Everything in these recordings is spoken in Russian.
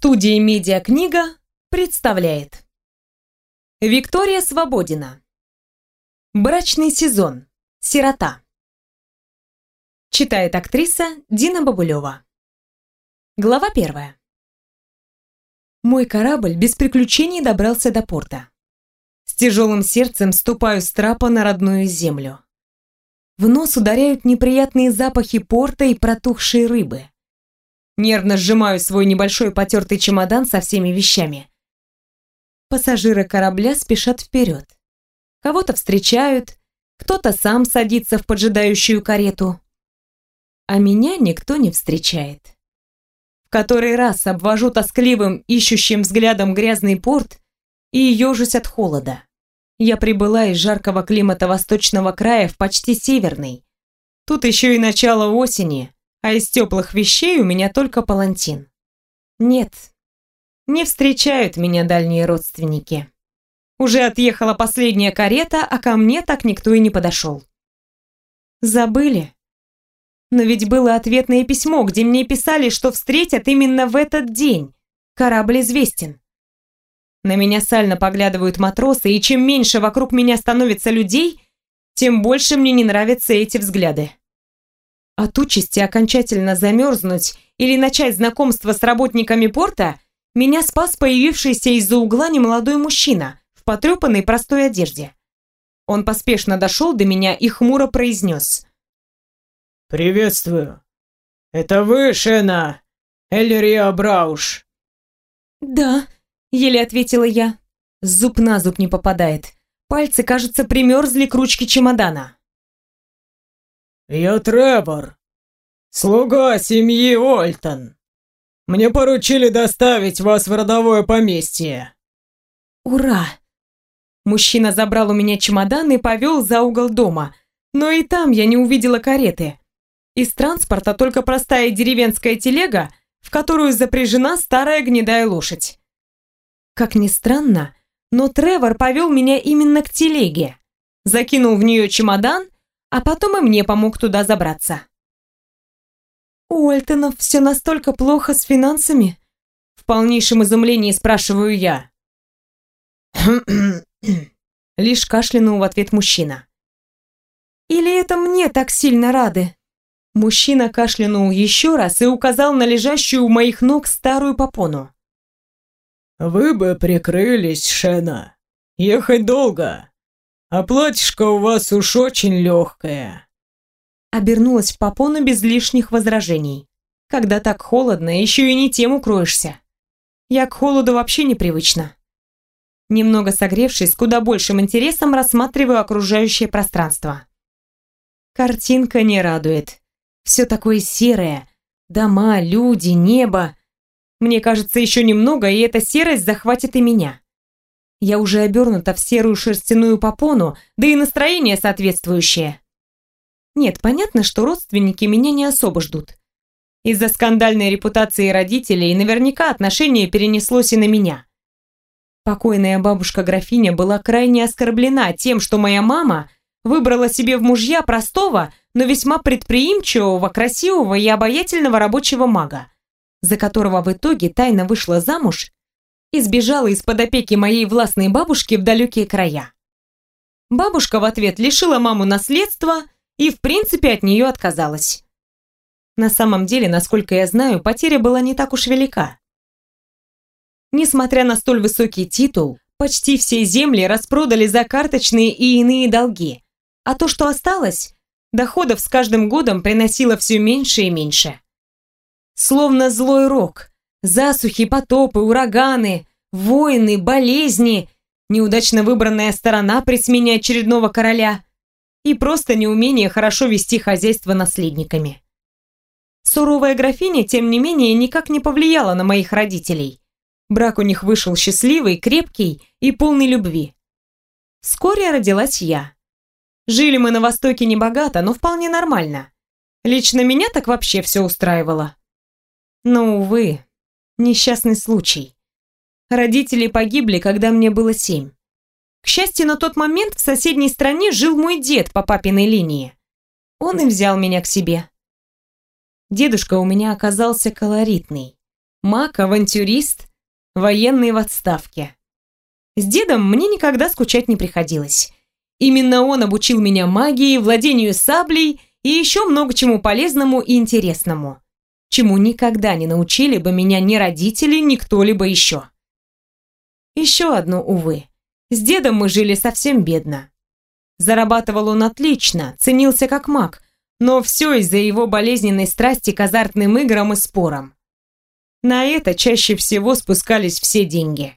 Студия «Медиакнига» представляет Виктория Свободина. Брачный сезон. Сирота. Читает актриса Дина Бабулева. Глава 1. Мой корабль без приключений добрался до порта. С тяжелым сердцем ступаю с трапа на родную землю. В нос ударяют неприятные запахи порта и протухшей рыбы. Нервно сжимаю свой небольшой потертый чемодан со всеми вещами. Пассажиры корабля спешат вперед. Кого-то встречают, кто-то сам садится в поджидающую карету. А меня никто не встречает. В который раз обвожу тоскливым, ищущим взглядом грязный порт и ежусь от холода. Я прибыла из жаркого климата восточного края в почти северный. Тут еще и начало осени, а из теплых вещей у меня только палантин. Нет, не встречают меня дальние родственники. Уже отъехала последняя карета, а ко мне так никто и не подошел. Забыли? Но ведь было ответное письмо, где мне писали, что встретят именно в этот день. Корабль известен. На меня сально поглядывают матросы, и чем меньше вокруг меня становится людей, тем больше мне не нравятся эти взгляды. От участи окончательно замерзнуть или начать знакомство с работниками порта меня спас появившийся из-за угла немолодой мужчина в потрепанной простой одежде. Он поспешно дошел до меня и хмуро произнес: «Приветствую. Это вы, Шена Эльрия Брауш?» «Да», — еле ответила я. Зуб на зуб не попадает. Пальцы, кажется, примерзли к ручке чемодана. «Я Тревор, слуга семьи Ольтон. Мне поручили доставить вас в родовое поместье». «Ура!» Мужчина забрал у меня чемодан и повел за угол дома, но и там я не увидела кареты. Из транспорта только простая деревенская телега, в которую запряжена старая гнедая лошадь. Как ни странно, но Тревор повел меня именно к телеге, закинул в нее чемодан, а потом и мне помог туда забраться. «У Ольтонов все настолько плохо с финансами?» В полнейшем изумлении спрашиваю я. Лишь кашлянул в ответ мужчина. «Или это мне так сильно рады?» Мужчина кашлянул еще раз и указал на лежащую у моих ног старую попону. «Вы бы прикрылись, Шена. Ехать долго. А платьишко у вас уж очень легкое». Обернулась в попону без лишних возражений. Когда так холодно, еще и не тем укроешься. Я к холоду вообще непривычна. Немного согревшись, с куда большим интересом рассматриваю окружающее пространство. Картинка не радует. Все такое серое. Дома, люди, небо. Мне кажется, еще немного, и эта серость захватит и меня. Я уже обернута в серую шерстяную попону, да и настроение соответствующее. Нет, понятно, что родственники меня не особо ждут. Из-за скандальной репутации родителей наверняка отношение перенеслось и на меня. Покойная бабушка-графиня была крайне оскорблена тем, что моя мама выбрала себе в мужья простого, но весьма предприимчивого, красивого и обаятельного рабочего мага, за которого в итоге тайно вышла замуж и сбежала из-под опеки моей властной бабушки в далекие края. Бабушка в ответ лишила маму наследства и в принципе от нее отказалась. На самом деле, насколько я знаю, потеря была не так уж велика. Несмотря на столь высокий титул, почти все земли распродали за карточные и иные долги, а то, что осталось, доходов с каждым годом приносило все меньше и меньше. Словно злой рок, засухи, потопы, ураганы, войны, болезни, неудачно выбранная сторона при смене очередного короля и просто неумение хорошо вести хозяйство наследниками. Суровая графиня, тем не менее, никак не повлияла на моих родителей. Брак у них вышел счастливый, крепкий и полный любви. Вскоре родилась я. Жили мы на Востоке небогато, но вполне нормально. Лично меня так вообще все устраивало. Но, увы, несчастный случай. Родители погибли, когда мне было 7. К счастью, на тот момент в соседней стране жил мой дед по папиной линии. Он и взял меня к себе. Дедушка у меня оказался колоритный. Маг, авантюрист, военный в отставке. С дедом мне никогда скучать не приходилось. Именно он обучил меня магии, владению саблей и еще много чему полезному и интересному, чему никогда не научили бы меня ни родители, ни кто-либо еще. Еще одно, увы. С дедом мы жили совсем бедно. Зарабатывал он отлично, ценился как маг, но все из-за его болезненной страсти к азартным играм и спорам. На это чаще всего спускались все деньги.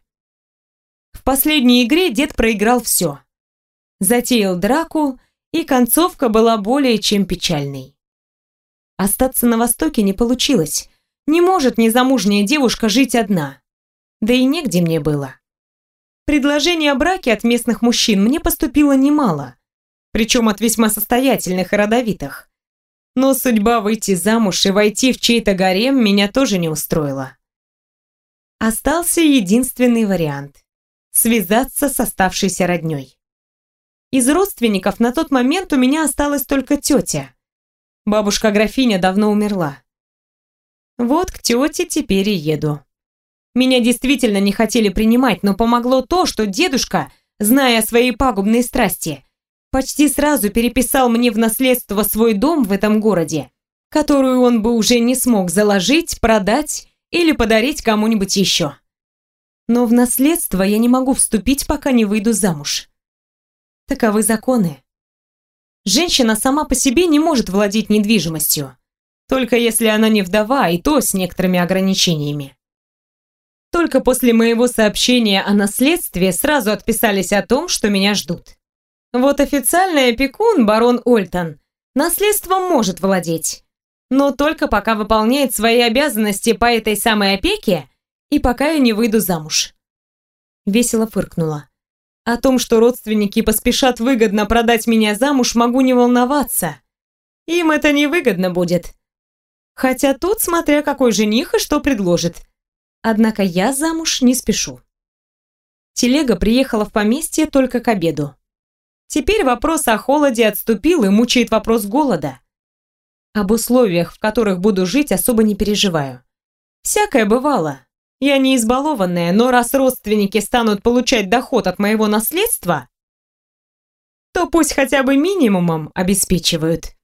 В последней игре дед проиграл все. Затеял драку, и концовка была более чем печальной. Остаться на Востоке не получилось. Не может незамужняя девушка жить одна. Да и негде мне было. Предложений о браке от местных мужчин мне поступило немало, причем от весьма состоятельных и родовитых. Но судьба выйти замуж и войти в чей-то гарем меня тоже не устроила. Остался единственный вариант – связаться с оставшейся роднёй. Из родственников на тот момент у меня осталась только тетя. Бабушка-графиня давно умерла. Вот к тете теперь и еду. Меня действительно не хотели принимать, но помогло то, что дедушка, зная о своей пагубной страсти, почти сразу переписал мне в наследство свой дом в этом городе, которую он бы уже не смог заложить, продать или подарить кому-нибудь еще. Но в наследство я не могу вступить, пока не выйду замуж. Таковы законы. Женщина сама по себе не может владеть недвижимостью, только если она не вдова, и то с некоторыми ограничениями. Только после моего сообщения о наследстве сразу отписались о том, что меня ждут. Вот официальный опекун, барон Ольтон, наследством может владеть, но только пока выполняет свои обязанности по этой самой опеке и пока я не выйду замуж. Весело фыркнула. О том, что родственники поспешат выгодно продать меня замуж, могу не волноваться. Им это невыгодно будет. Хотя тут смотря какой жених и что предложит. Однако я замуж не спешу. Телега приехала в поместье только к обеду. Теперь вопрос о холоде отступил и мучает вопрос голода. Об условиях, в которых буду жить, особо не переживаю. Всякое бывало. Я не избалованная, но раз родственники станут получать доход от моего наследства, то пусть хотя бы минимумом обеспечивают.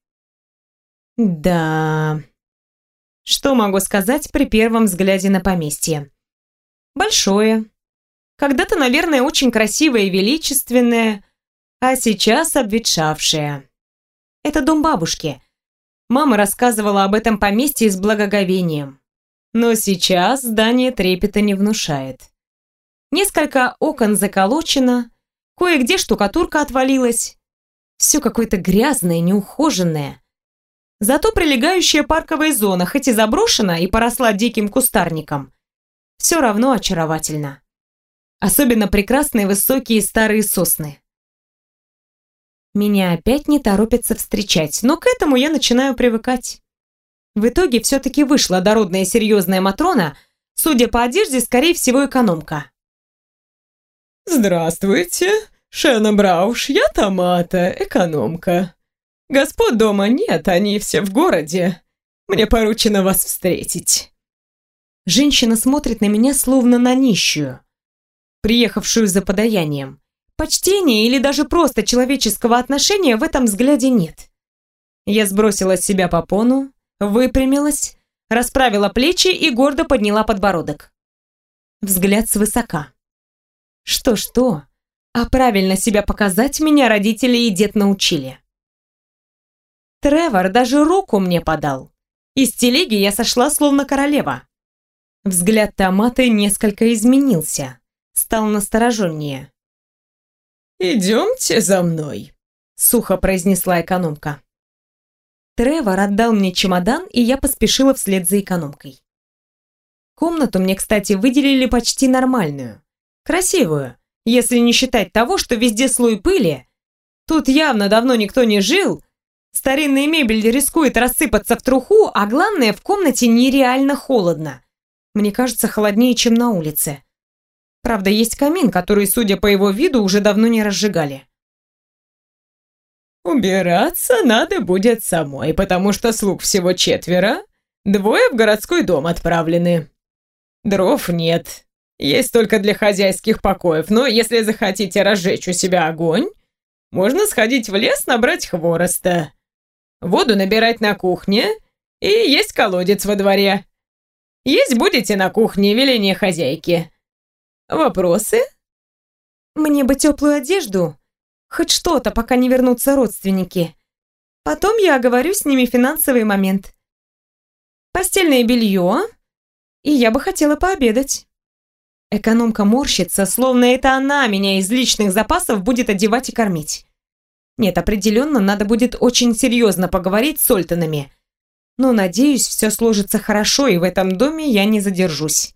Да... Что могу сказать при первом взгляде на поместье? Большое. Когда-то, наверное, очень красивое и величественное, а сейчас обветшавшее. Это дом бабушки. Мама рассказывала об этом поместье с благоговением. Но сейчас здание трепета не внушает. Несколько окон заколочено, кое-где штукатурка отвалилась. Все какое-то грязное, неухоженное. Зато прилегающая парковая зона, хоть и заброшена и поросла диким кустарником, все равно очаровательна. Особенно прекрасные высокие старые сосны. Меня опять не торопятся встречать, но к этому я начинаю привыкать. В итоге все-таки вышла дородная серьезная Матрона, судя по одежде, скорее всего, экономка. «Здравствуйте, Шена Брауш, я Томата, экономка. Господ дома нет, они все в городе. Мне поручено вас встретить». Женщина смотрит на меня словно на нищую, приехавшую за подаянием. Почтения или даже просто человеческого отношения в этом взгляде нет. Я сбросила с себя попону, выпрямилась, расправила плечи и гордо подняла подбородок. Взгляд свысока. Что-что, а правильно себя показать меня родители и дед научили. Тревор даже руку мне подал. Из телеги я сошла словно королева. Взгляд Томаты несколько изменился, стал настороженнее. «Идемте за мной», — сухо произнесла экономка. Тревор отдал мне чемодан, и я поспешила вслед за экономкой. Комнату мне, кстати, выделили почти нормальную. Красивую, если не считать того, что везде слой пыли. Тут явно давно никто не жил. Старинная мебель рискует рассыпаться в труху, а главное, в комнате нереально холодно. Мне кажется, холоднее, чем на улице. Правда, есть камин, который, судя по его виду, уже давно не разжигали. «Убираться надо будет самой, потому что слуг всего 4, 2 в городской дом отправлены. Дров нет. Есть только для хозяйских покоев, но если захотите разжечь у себя огонь, можно сходить в лес, набрать хвороста, воду набирать на кухне, и есть колодец во дворе. Есть будете на кухне, веление хозяйки. Вопросы? Мне бы теплую одежду, хоть что-то, пока не вернутся родственники. Потом я оговорю с ними финансовый момент. Постельное белье, и я бы хотела пообедать. Экономка морщится, словно это она меня из личных запасов будет одевать и кормить. Нет, определенно, надо будет очень серьезно поговорить с Ольтонами. Но, надеюсь, все сложится хорошо, и в этом доме я не задержусь.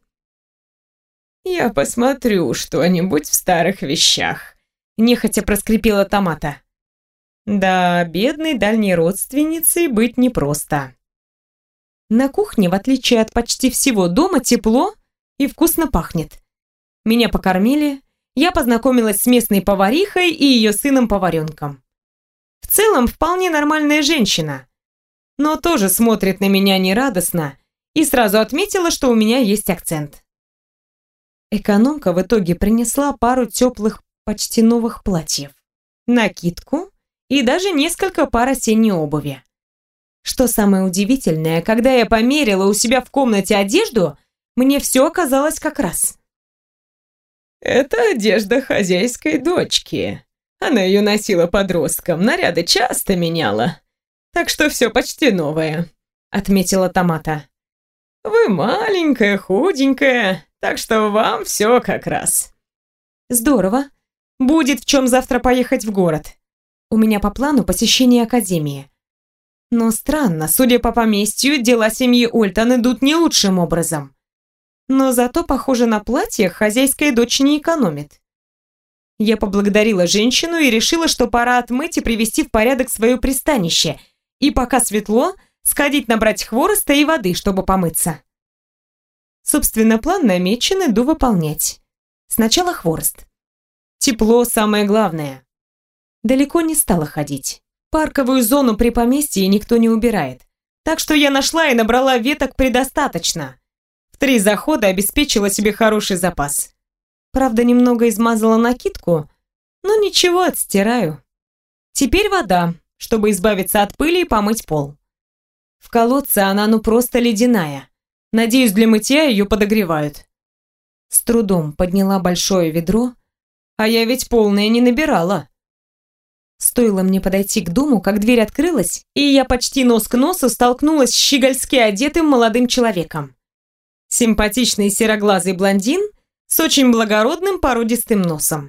«Я посмотрю что-нибудь в старых вещах», — нехотя проскрипела Томата. Да, бедной дальней родственницей быть непросто. На кухне, в отличие от почти всего дома, тепло и вкусно пахнет. Меня покормили, я познакомилась с местной поварихой и ее сыном-поваренком. В целом, вполне нормальная женщина, но тоже смотрит на меня нерадостно и сразу отметила, что у меня есть акцент. Экономка в итоге принесла пару теплых, почти новых платьев, накидку и даже несколько пар осенней обуви. Что самое удивительное, когда я померила у себя в комнате одежду, мне все оказалось как раз. «Это одежда хозяйской дочки. Она ее носила подростком, наряды часто меняла. Так что все почти новое», — отметила Томата. «Вы маленькая, худенькая, так что вам все как раз». «Здорово. Будет в чем завтра поехать в город. У меня по плану посещение академии. Но странно, судя по поместью, дела семьи Ольтон идут не лучшим образом. Но зато, похоже, на платьях хозяйская дочь не экономит. Я поблагодарила женщину и решила, что пора отмыть и привести в порядок свое пристанище, и пока светло, сходить набрать хвороста и воды, чтобы помыться. Собственно, план намечен, иду выполнять. Сначала хворост. Тепло самое главное. Далеко не стала ходить. Парковую зону при поместье никто не убирает, так что я нашла и набрала веток предостаточно. В 3 захода обеспечила себе хороший запас. Правда, немного измазала накидку, но ничего, отстираю. Теперь вода, чтобы избавиться от пыли и помыть пол. В колодце она ну просто ледяная. Надеюсь, для мытья ее подогревают. С трудом подняла большое ведро, а я ведь полное не набирала. Стоило мне подойти к дому, как дверь открылась, и я почти нос к носу столкнулась с щегольски одетым молодым человеком. Симпатичный сероглазый блондин с очень благородным породистым носом.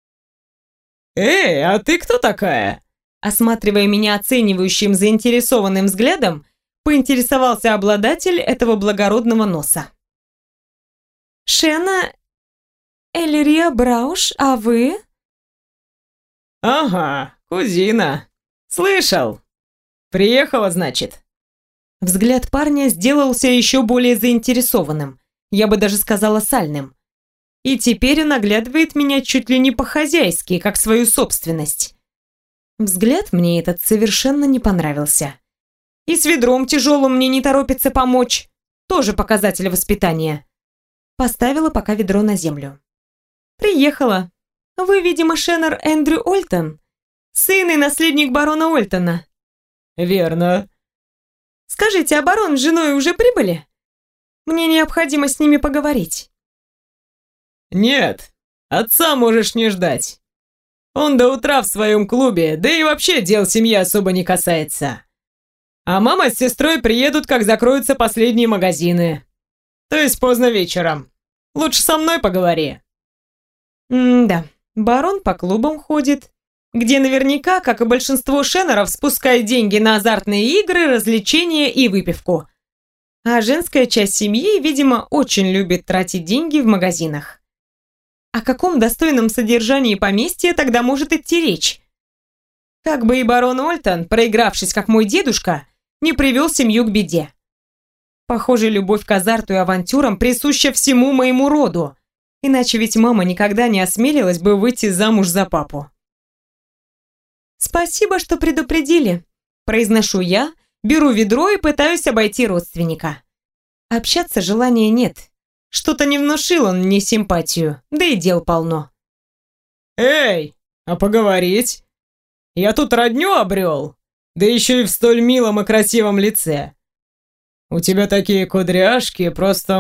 «Эй, а ты кто такая?» Осматривая меня оценивающим заинтересованным взглядом, поинтересовался обладатель этого благородного носа. «Шена Эльрия Брауш, а вы?» «Ага, кузина. Слышал. Приехала, значит?» Взгляд парня сделался еще более заинтересованным, я бы даже сказала сальным. И теперь он оглядывает меня чуть ли не по-хозяйски, как свою собственность. Взгляд мне этот совершенно не понравился. И с ведром тяжелым мне не торопится помочь. Тоже показатель воспитания. Поставила пока ведро на землю. «Приехала. Вы, видимо, Шеннер Эндрю Ольтон, сын и наследник барона Ольтона». «Верно». «Скажите, а барон с женой уже прибыли? Мне необходимо с ними поговорить». «Нет, отца можешь не ждать. Он до утра в своем клубе, да и вообще дел семьи особо не касается. А мама с сестрой приедут, как закроются последние магазины. То есть поздно вечером. Лучше со мной поговори». Да, барон по клубам ходит, где наверняка, как и большинство шеннеров, спускает деньги на азартные игры, развлечения и выпивку. А женская часть семьи, видимо, очень любит тратить деньги в магазинах. О каком достойном содержании поместья тогда может идти речь? Как бы и барон Ольтон, проигравшись как мой дедушка, не привел семью к беде. Похоже, любовь к азарту и авантюрам присуща всему моему роду, иначе ведь мама никогда не осмелилась бы выйти замуж за папу. «Спасибо, что предупредили», – произношу я, беру ведро и пытаюсь обойти родственника. Общаться желания нет. Что-то не внушил он мне симпатию, да и дел полно. Эй, а поговорить? Я тут родню обрел, да еще и в столь милом и красивом лице. У тебя такие кудряшки, просто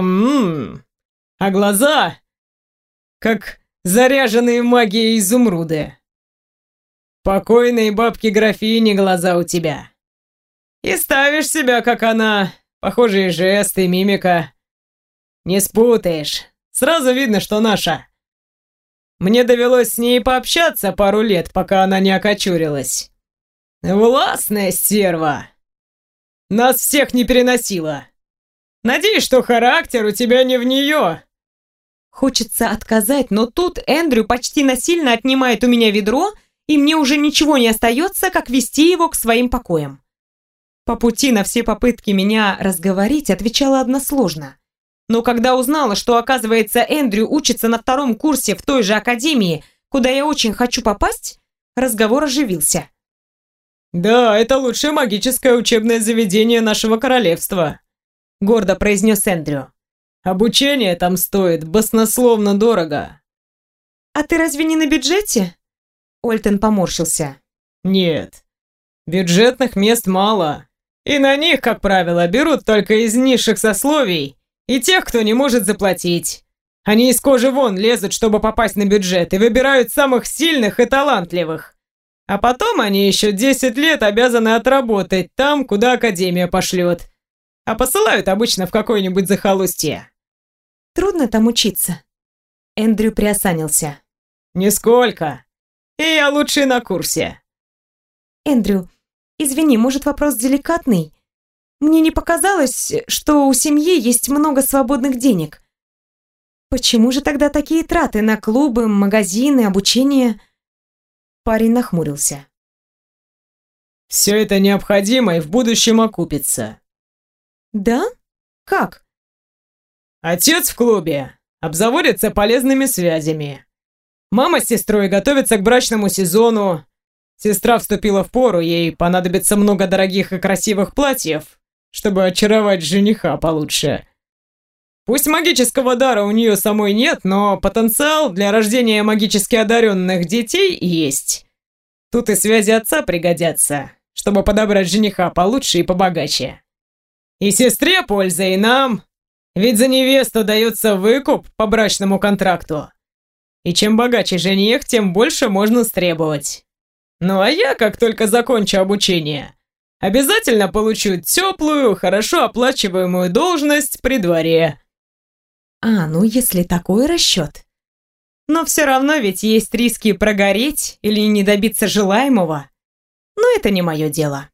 а глаза, как заряженные магией изумруды. Покойной бабки-графини глаза у тебя. И ставишь себя, как она, похожие жесты, мимика. Не спутаешь, сразу видно, что наша. Мне довелось с ней пообщаться пару лет, пока она не окочурилась. Властная стерва. Нас всех не переносила. Надеюсь, что характер у тебя не в нее. Хочется отказать, но тут Эндрю почти насильно отнимает у меня ведро, и мне уже ничего не остается, как вести его к своим покоям. По пути на все попытки меня разговорить отвечала односложно. Но когда узнала, что, оказывается, Эндрю учится на 2-м курсе в той же академии, куда я очень хочу попасть, разговор оживился. «Да, это лучшее магическое учебное заведение нашего королевства», — гордо произнес Эндрю. «Обучение там стоит баснословно дорого». «А ты разве не на бюджете?» Ольтон поморщился. «Нет, бюджетных мест мало, и на них, как правило, берут только из низших сословий и тех, кто не может заплатить. Они из кожи вон лезут, чтобы попасть на бюджет, и выбирают самых сильных и талантливых. А потом они еще 10 лет обязаны отработать там, куда академия пошлет. А посылают обычно в какое-нибудь захолустье». «Трудно там учиться?» Эндрю приосанился. «Нисколько. И я лучший на курсе». «Эндрю, извини, может, вопрос деликатный? Мне не показалось, что у семьи есть много свободных денег. Почему же тогда такие траты на клубы, магазины, обучение?» Парень нахмурился. «Все это необходимо и в будущем окупится». «Да? Как?» «Отец в клубе обзаводится полезными связями. Мама с сестрой готовятся к брачному сезону. Сестра вступила в пору, ей понадобится много дорогих и красивых платьев, чтобы очаровать жениха получше. Пусть магического дара у нее самой нет, но потенциал для рождения магически одаренных детей есть. Тут и связи отца пригодятся, чтобы подобрать жениха получше и побогаче. И сестре польза, и нам, ведь за невесту дается выкуп по брачному контракту. И чем богаче жених, тем больше можно стребовать. Ну а я, как только закончу обучение, обязательно получу теплую, хорошо оплачиваемую должность при дворе». Ну если такой расчет. Но все равно ведь есть риски прогореть или не добиться желаемого. Но это не мое дело.